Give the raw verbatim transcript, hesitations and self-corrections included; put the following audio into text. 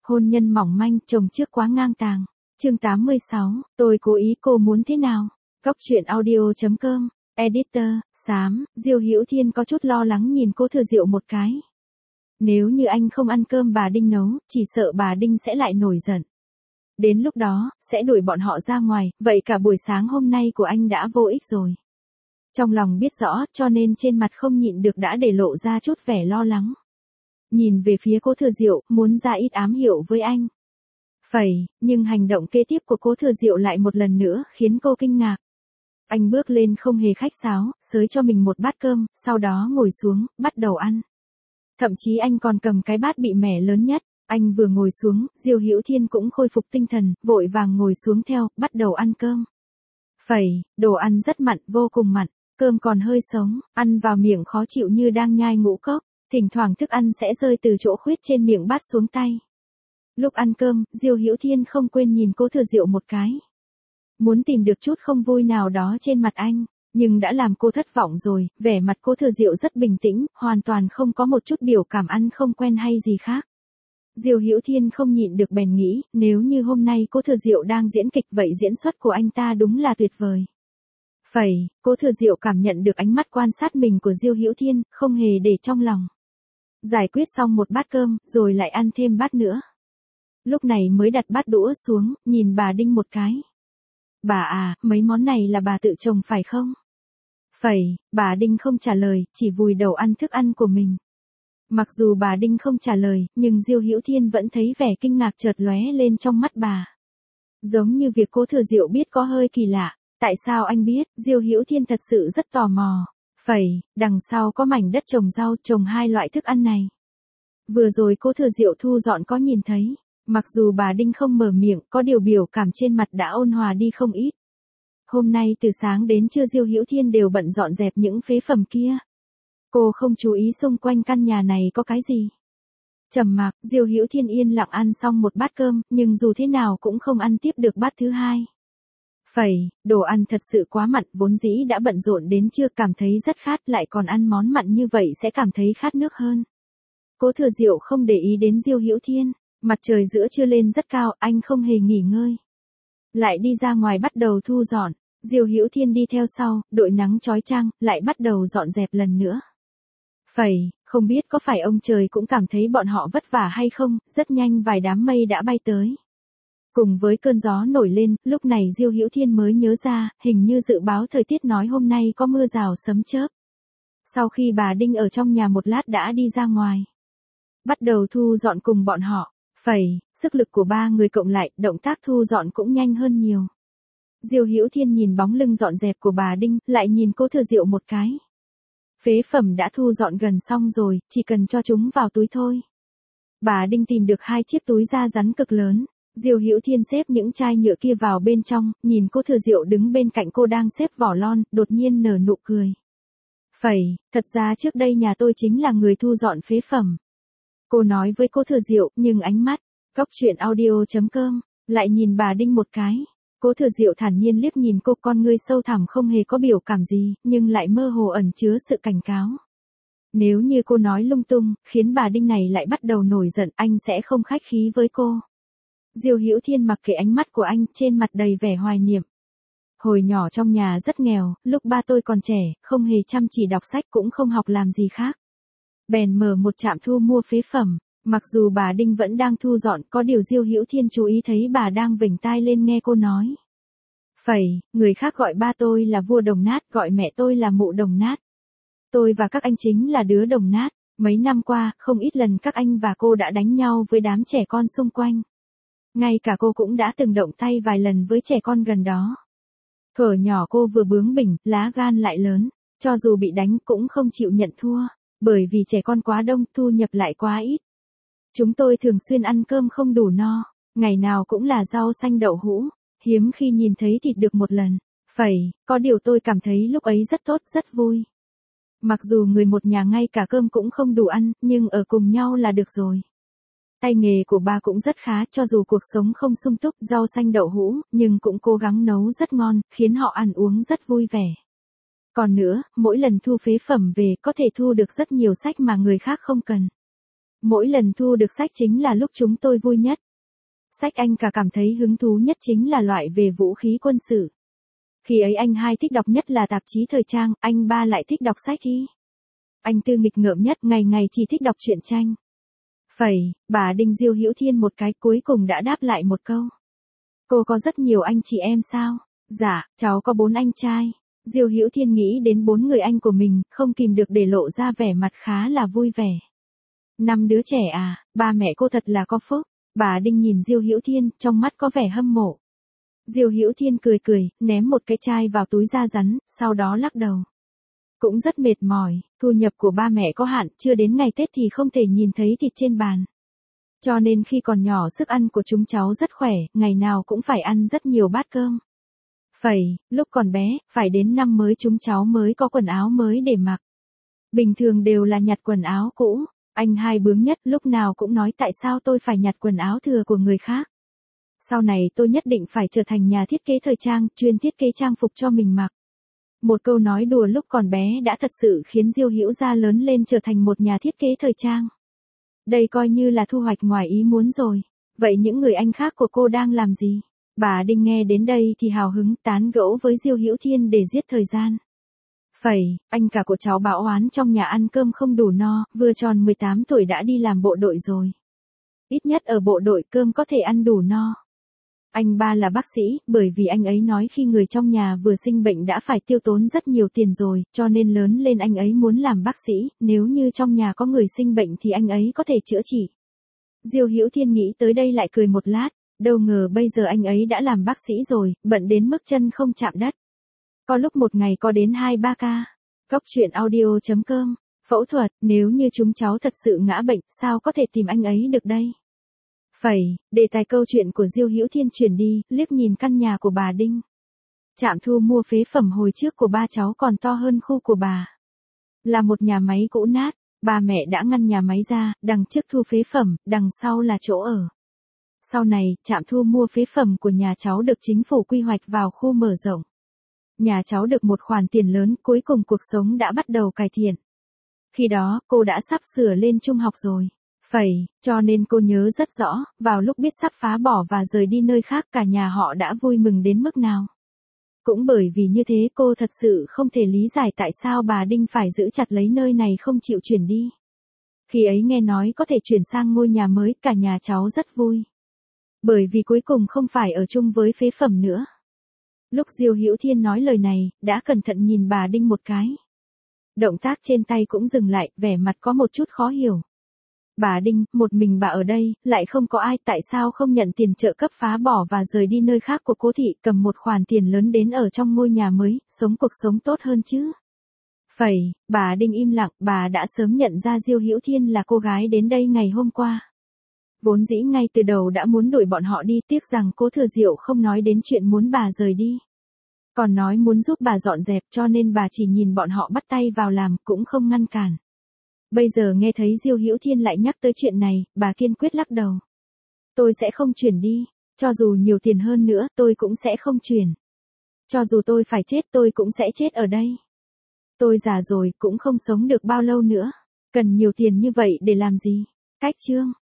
Hôn nhân mỏng manh, chồng trước quá ngang tàng. Chương tám mươi sáu, tôi cố ý cô muốn thế nào? Góc truyện audio chấm com, editor, xám, Diêu Hữu Thiên có chút lo lắng nhìn Cố Thừa Diệu một cái. Nếu như anh không ăn cơm bà Đinh nấu, chỉ sợ bà Đinh sẽ lại nổi giận. Đến lúc đó, sẽ đuổi bọn họ ra ngoài, vậy cả buổi sáng hôm nay của anh đã vô ích rồi. Trong lòng biết rõ, cho nên trên mặt không nhịn được đã để lộ ra chút vẻ lo lắng. Nhìn về phía Cố Thừa Diệu, muốn ra ít ám hiệu với anh. Phẩy, nhưng hành động kế tiếp của Cố Thừa Diệu lại một lần nữa khiến cô kinh ngạc. Anh bước lên không hề khách sáo, xới cho mình một bát cơm, sau đó ngồi xuống, bắt đầu ăn. Thậm chí anh còn cầm cái bát bị mẻ lớn nhất. Anh vừa ngồi xuống, Diêu Hữu Thiên cũng khôi phục tinh thần, vội vàng ngồi xuống theo, bắt đầu ăn cơm. Phẩy, đồ ăn rất mặn, vô cùng mặn, cơm còn hơi sống, ăn vào miệng khó chịu như đang nhai ngũ cốc, thỉnh thoảng thức ăn sẽ rơi từ chỗ khuyết trên miệng bát xuống tay. Lúc ăn cơm, Diêu Hữu Thiên không quên nhìn Cố Thừa Diệu một cái. Muốn tìm được chút không vui nào đó trên mặt anh, nhưng đã làm cô thất vọng rồi, vẻ mặt Cố Thừa Diệu rất bình tĩnh, hoàn toàn không có một chút biểu cảm ăn không quen hay gì khác. Diêu Hữu Thiên không nhịn được bèn nghĩ, nếu như hôm nay Cố Thừa Diệu đang diễn kịch vậy diễn xuất của anh ta đúng là tuyệt vời. Phẩy, Cố Thừa Diệu cảm nhận được ánh mắt quan sát mình của Diêu Hữu Thiên, không hề để trong lòng. Giải quyết xong một bát cơm, rồi lại ăn thêm bát nữa. Lúc này mới đặt bát đũa xuống, nhìn bà Đinh một cái. Bà à, mấy món này là bà tự trồng phải không? Phẩy, bà Đinh không trả lời, chỉ vùi đầu ăn thức ăn của mình. Mặc dù bà Đinh không trả lời, nhưng Diêu Hữu Thiên vẫn thấy vẻ kinh ngạc chợt lóe lên trong mắt bà. Giống như việc Cố Thừa Diệu biết có hơi kỳ lạ. Tại sao anh biết? Diêu Hữu Thiên thật sự rất tò mò. Phẩy, đằng sau có mảnh đất trồng rau, trồng hai loại thức ăn này. Vừa rồi Cố Thừa Diệu thu dọn có nhìn thấy. Mặc dù bà Đinh không mở miệng, có điều biểu cảm trên mặt đã ôn hòa đi không ít. Hôm nay từ sáng đến trưa Diêu Hữu Thiên đều bận dọn dẹp những phế phẩm kia. Cô không chú ý xung quanh căn nhà này có cái gì. Trầm mặc, Diêu Hữu Thiên yên lặng ăn xong một bát cơm, nhưng dù thế nào cũng không ăn tiếp được bát thứ hai. Phẩy, đồ ăn thật sự quá mặn, vốn dĩ đã bận rộn đến trưa cảm thấy rất khát, lại còn ăn món mặn như vậy sẽ cảm thấy khát nước hơn. Cố Thừa Diệu không để ý đến Diêu Hữu Thiên, mặt trời giữa trưa lên rất cao, anh không hề nghỉ ngơi. Lại đi ra ngoài bắt đầu thu dọn, Diêu Hữu Thiên đi theo sau, đội nắng chói chang, lại bắt đầu dọn dẹp lần nữa. Phẩy, không biết có phải ông trời cũng cảm thấy bọn họ vất vả hay không, rất nhanh vài đám mây đã bay tới. Cùng với cơn gió nổi lên, lúc này Diêu Hữu Thiên mới nhớ ra, hình như dự báo thời tiết nói hôm nay có mưa rào sấm chớp. Sau khi bà Đinh ở trong nhà một lát đã đi ra ngoài. Bắt đầu thu dọn cùng bọn họ. Phẩy, sức lực của ba người cộng lại, động tác thu dọn cũng nhanh hơn nhiều. Diêu Hữu Thiên nhìn bóng lưng dọn dẹp của bà Đinh, lại nhìn Cố Thừa Diệu một cái. Phế phẩm đã thu dọn gần xong rồi, chỉ cần cho chúng vào túi thôi. Bà Đinh tìm được hai chiếc túi da rắn cực lớn. Diêu Hữu Thiên xếp những chai nhựa kia vào bên trong, nhìn Cố Thừa Diệu đứng bên cạnh cô đang xếp vỏ lon, đột nhiên nở nụ cười. Phẩy, thật ra trước đây nhà tôi chính là người thu dọn phế phẩm. Cô nói với Cố Thừa Diệu, nhưng ánh mắt, góc truyện audio chấm com, lại nhìn bà Đinh một cái. Cố Thừa Diệu thản nhiên liếc nhìn cô, con ngươi sâu thẳm không hề có biểu cảm gì, nhưng lại mơ hồ ẩn chứa sự cảnh cáo. Nếu như cô nói lung tung, khiến bà Đinh này lại bắt đầu nổi giận, anh sẽ không khách khí với cô. Diêu Hữu Thiên mặc kệ ánh mắt của anh, trên mặt đầy vẻ hoài niệm. Hồi nhỏ trong nhà rất nghèo, lúc ba tôi còn trẻ, không hề chăm chỉ đọc sách cũng không học làm gì khác. Bèn mở một trạm thu mua phế phẩm, mặc dù bà Đinh vẫn đang thu dọn, có điều Diêu Hữu Thiên chú ý thấy bà đang vểnh tai lên nghe cô nói. Phẩy, người khác gọi ba tôi là vua đồng nát, gọi mẹ tôi là mụ đồng nát. Tôi và các anh chính là đứa đồng nát, mấy năm qua, không ít lần các anh và cô đã đánh nhau với đám trẻ con xung quanh. Ngay cả cô cũng đã từng động tay vài lần với trẻ con gần đó. Thuở nhỏ cô vừa bướng bỉnh, lá gan lại lớn, cho dù bị đánh cũng không chịu nhận thua, bởi vì trẻ con quá đông, thu nhập lại quá ít. Chúng tôi thường xuyên ăn cơm không đủ no, ngày nào cũng là rau xanh đậu hũ, hiếm khi nhìn thấy thịt được một lần. Phẩy, có điều tôi cảm thấy lúc ấy rất tốt, rất vui. Mặc dù người một nhà ngay cả cơm cũng không đủ ăn, nhưng ở cùng nhau là được rồi. Tay nghề của ba cũng rất khá, cho dù cuộc sống không sung túc, rau xanh đậu hũ, nhưng cũng cố gắng nấu rất ngon, khiến họ ăn uống rất vui vẻ. Còn nữa, mỗi lần thu phế phẩm về có thể thu được rất nhiều sách mà người khác không cần. Mỗi lần thu được sách chính là lúc chúng tôi vui nhất. Sách anh cả cảm thấy hứng thú nhất chính là loại về vũ khí quân sự. Khi ấy anh hai thích đọc nhất là tạp chí thời trang, anh ba lại thích đọc sách thi. Anh tư nghịch ngợm nhất, ngày ngày chỉ thích đọc truyện tranh. Phẩy, bà đinh Diêu Hữu Thiên một cái cuối cùng đã đáp lại một câu. Cô có rất nhiều anh chị em sao? Dạ, cháu có bốn anh trai. Diêu Hữu Thiên nghĩ đến bốn người anh của mình, không kìm được để lộ ra vẻ mặt khá là vui vẻ. Năm đứa trẻ à, ba mẹ cô thật là có phúc. Bà đinh nhìn Diêu Hữu Thiên, trong mắt có vẻ hâm mộ. Diêu Hữu Thiên cười cười, ném một cái chai vào túi da rắn, sau đó lắc đầu. Cũng rất mệt mỏi, thu nhập của ba mẹ có hạn, chưa đến ngày Tết thì không thể nhìn thấy thịt trên bàn. Cho nên khi còn nhỏ sức ăn của chúng cháu rất khỏe, ngày nào cũng phải ăn rất nhiều bát cơm. Phẩy, lúc còn bé, phải đến năm mới chúng cháu mới có quần áo mới để mặc. Bình thường đều là nhặt quần áo cũ, anh hai bướng nhất lúc nào cũng nói tại sao tôi phải nhặt quần áo thừa của người khác. Sau này tôi nhất định phải trở thành nhà thiết kế thời trang, chuyên thiết kế trang phục cho mình mặc. Một câu nói đùa lúc còn bé đã thật sự khiến Diêu Hữu gia lớn lên trở thành một nhà thiết kế thời trang. Đây coi như là thu hoạch ngoài ý muốn rồi. Vậy những người anh khác của cô đang làm gì? Bà Đinh nghe đến đây thì hào hứng tán gẫu với Diêu Hữu Thiên để giết thời gian. Phẩy, anh cả của cháu báo oán trong nhà ăn cơm không đủ no, vừa tròn mười tám tuổi đã đi làm bộ đội rồi. Ít nhất ở bộ đội cơm có thể ăn đủ no. Anh ba là bác sĩ, bởi vì anh ấy nói khi người trong nhà vừa sinh bệnh đã phải tiêu tốn rất nhiều tiền rồi, cho nên lớn lên anh ấy muốn làm bác sĩ, nếu như trong nhà có người sinh bệnh thì anh ấy có thể chữa trị. Diêu Hữu Thiên nghĩ tới đây lại cười một lát, đâu ngờ bây giờ anh ấy đã làm bác sĩ rồi, bận đến mức chân không chạm đất. Có lúc một ngày có đến hai ba ca. Cóc truyện audio chấm com, phẫu thuật, nếu như chúng cháu thật sự ngã bệnh, sao có thể tìm anh ấy được đây? Phẩy, đề tài câu chuyện của Diêu Hữu Thiên chuyển đi, liếc nhìn căn nhà của bà Đinh. Trạm thu mua phế phẩm hồi trước của ba cháu còn to hơn khu của bà. Là một nhà máy cũ nát, ba mẹ đã ngăn nhà máy ra, đằng trước thu phế phẩm, đằng sau là chỗ ở. Sau này, trạm thu mua phế phẩm của nhà cháu được chính phủ quy hoạch vào khu mở rộng. Nhà cháu được một khoản tiền lớn, cuối cùng cuộc sống đã bắt đầu cải thiện. Khi đó, cô đã sắp sửa lên trung học rồi. Phẩy, cho nên cô nhớ rất rõ, vào lúc biết sắp phá bỏ và rời đi nơi khác cả nhà họ đã vui mừng đến mức nào. Cũng bởi vì như thế cô thật sự không thể lý giải tại sao bà Đinh phải giữ chặt lấy nơi này không chịu chuyển đi. Khi ấy nghe nói có thể chuyển sang ngôi nhà mới cả nhà cháu rất vui. Bởi vì cuối cùng không phải ở chung với phế phẩm nữa. Lúc Diêu Hữu Thiên nói lời này, đã cẩn thận nhìn bà Đinh một cái. Động tác trên tay cũng dừng lại, vẻ mặt có một chút khó hiểu. Bà Đinh, một mình bà ở đây, lại không có ai, tại sao không nhận tiền trợ cấp phá bỏ và rời đi nơi khác của cố thị, cầm một khoản tiền lớn đến ở trong ngôi nhà mới, sống cuộc sống tốt hơn chứ? Phẩy, bà Đinh im lặng, bà đã sớm nhận ra Diêu Hữu Thiên là cô gái đến đây ngày hôm qua. Vốn dĩ ngay từ đầu đã muốn đuổi bọn họ đi, tiếc rằng cố Thừa Diệu không nói đến chuyện muốn bà rời đi. Còn nói muốn giúp bà dọn dẹp cho nên bà chỉ nhìn bọn họ bắt tay vào làm, cũng không ngăn cản. Bây giờ nghe thấy Diêu Hữu Thiên lại nhắc tới chuyện này, bà kiên quyết lắc đầu. Tôi sẽ không chuyển đi, cho dù nhiều tiền hơn nữa, tôi cũng sẽ không chuyển. Cho dù tôi phải chết tôi cũng sẽ chết ở đây. Tôi già rồi, cũng không sống được bao lâu nữa. Cần nhiều tiền như vậy để làm gì? Cách chương.